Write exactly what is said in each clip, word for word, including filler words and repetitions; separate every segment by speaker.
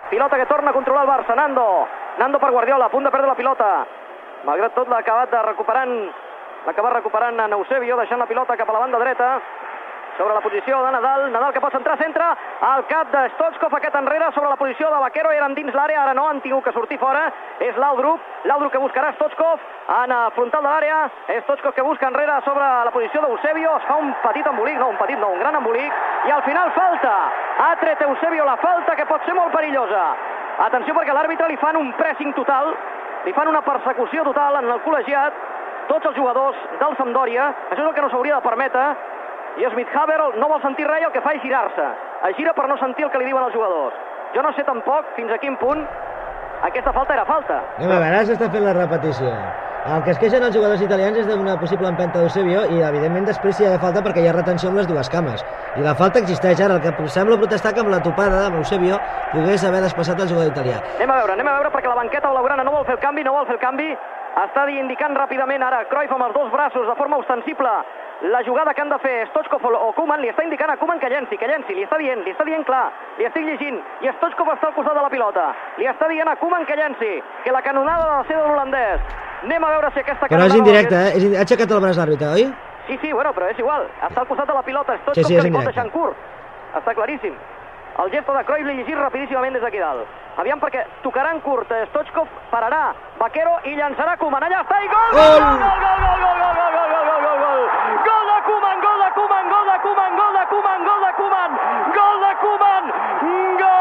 Speaker 1: Pilota que torna a controlar el Barça. Nando. Nando per Guardiola, a punt de perdre la pilota. Malgrat tot l'ha acabat de recuperant, l'ha acabat recuperant a Eusebio, deixant la pilota cap a la banda dreta. Sobre la posició de Nadal, Nadal que pot centrar, centra al cap de Stoichkov, aquest enrere sobre la posició de Vaquero, eren dins l'àrea, ara no, han tingut que sortir fora, és Laudrup, Laudrup que buscarà Stoichkov en el frontal de l'àrea, Stoichkov que busca enrere sobre la posició d'Eusebio, es fa un petit embolic, no un petit no, un gran embolic, i al final falta, ha tret Eusebio la falta que pot ser molt perillosa. Atenció perquè l'àrbitre li fan un pressing total, li fan una persecució total en el col·legiat, tots els jugadors del Sampdoria, això és el que no s'hauria de permetre, i Smith Haber no vol sentir res i el que fa és girar-se. Es gira per no sentir el que li diuen els jugadors. Jo no sé tampoc fins a quin punt aquesta falta era falta.
Speaker 2: No, a veure, s'està fent la repetició. El que es queixen els jugadors italians és d'una possible empenta d'Eusebio i evidentment després hi ha de falta perquè hi ha retenció amb les dues cames. I la falta existeix ara. El que sembla protestar que amb la topada amb Eusebio pogués haver despassat el jugador italià.
Speaker 1: Anem a veure, anem a veure perquè la banqueta blaugrana no vol fer el canvi, no vol fer el canvi. Està indicant ràpidament ara Cruyff amb els dos braços de forma ostensible la jugada que han de fer Stoichkov o Koeman, li està indicant a Koeman que llenci, que llenci, li està dient, li està dient clar, li estic llegint, i Stoichkov està al costat de la pilota, li està dient a Koeman que llenci, que la canonada ha de ser de l'holandès. Anem a veure si aquesta canonada...
Speaker 2: Però és indirecte, eh? És... Ha aixecat el braç l'àrbitre, oi?
Speaker 1: Sí, sí, bueno, però és igual, està al costat de la pilota, Stoichkov
Speaker 2: sí, sí,
Speaker 1: que li pot deixar en curt, està claríssim. El gesto de Cruyff l'he llegit rapidíssimament des d'aquí dalt. Aviam perquè tocarà en curt, Stoichkov pararà Vaquero i llançarà Koeman. Allà està i gol! Gol! Gol, gol, gol, gol, gol, gol, gol, gol, gol, gol, gol! Gol de Koeman, gol de Koeman, gol de Koeman, gol de Koeman, gol de Koeman! Gol de Koeman! Gol!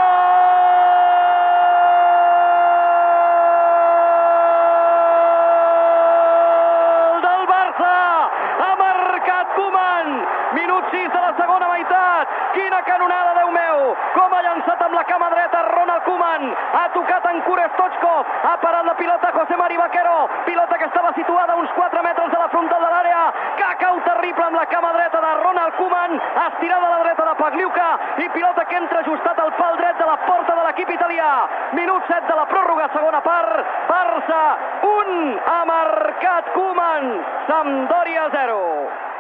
Speaker 1: Del Barça! Ha marcat Koeman! Minut sis de la segona meitat! Quina canonada, Déu meu! Com ha llançat amb la cama dreta Ronald Koeman! Ha tocat en curt Stoichkov! Ha parat la pilota José Mari Vaquero! Pilota que estava situada a uns quatre metres de la frontal de l'àrea! Cacau terrible amb la cama dreta de Ronald Koeman! Estirada a la dreta de Pagliuca! I pilota que entra ajustat al pal dret de la porta de l'equip italià! Minut set de la pròrroga, segona part! Barça un! Ha marcat Koeman! Sampdoria zero!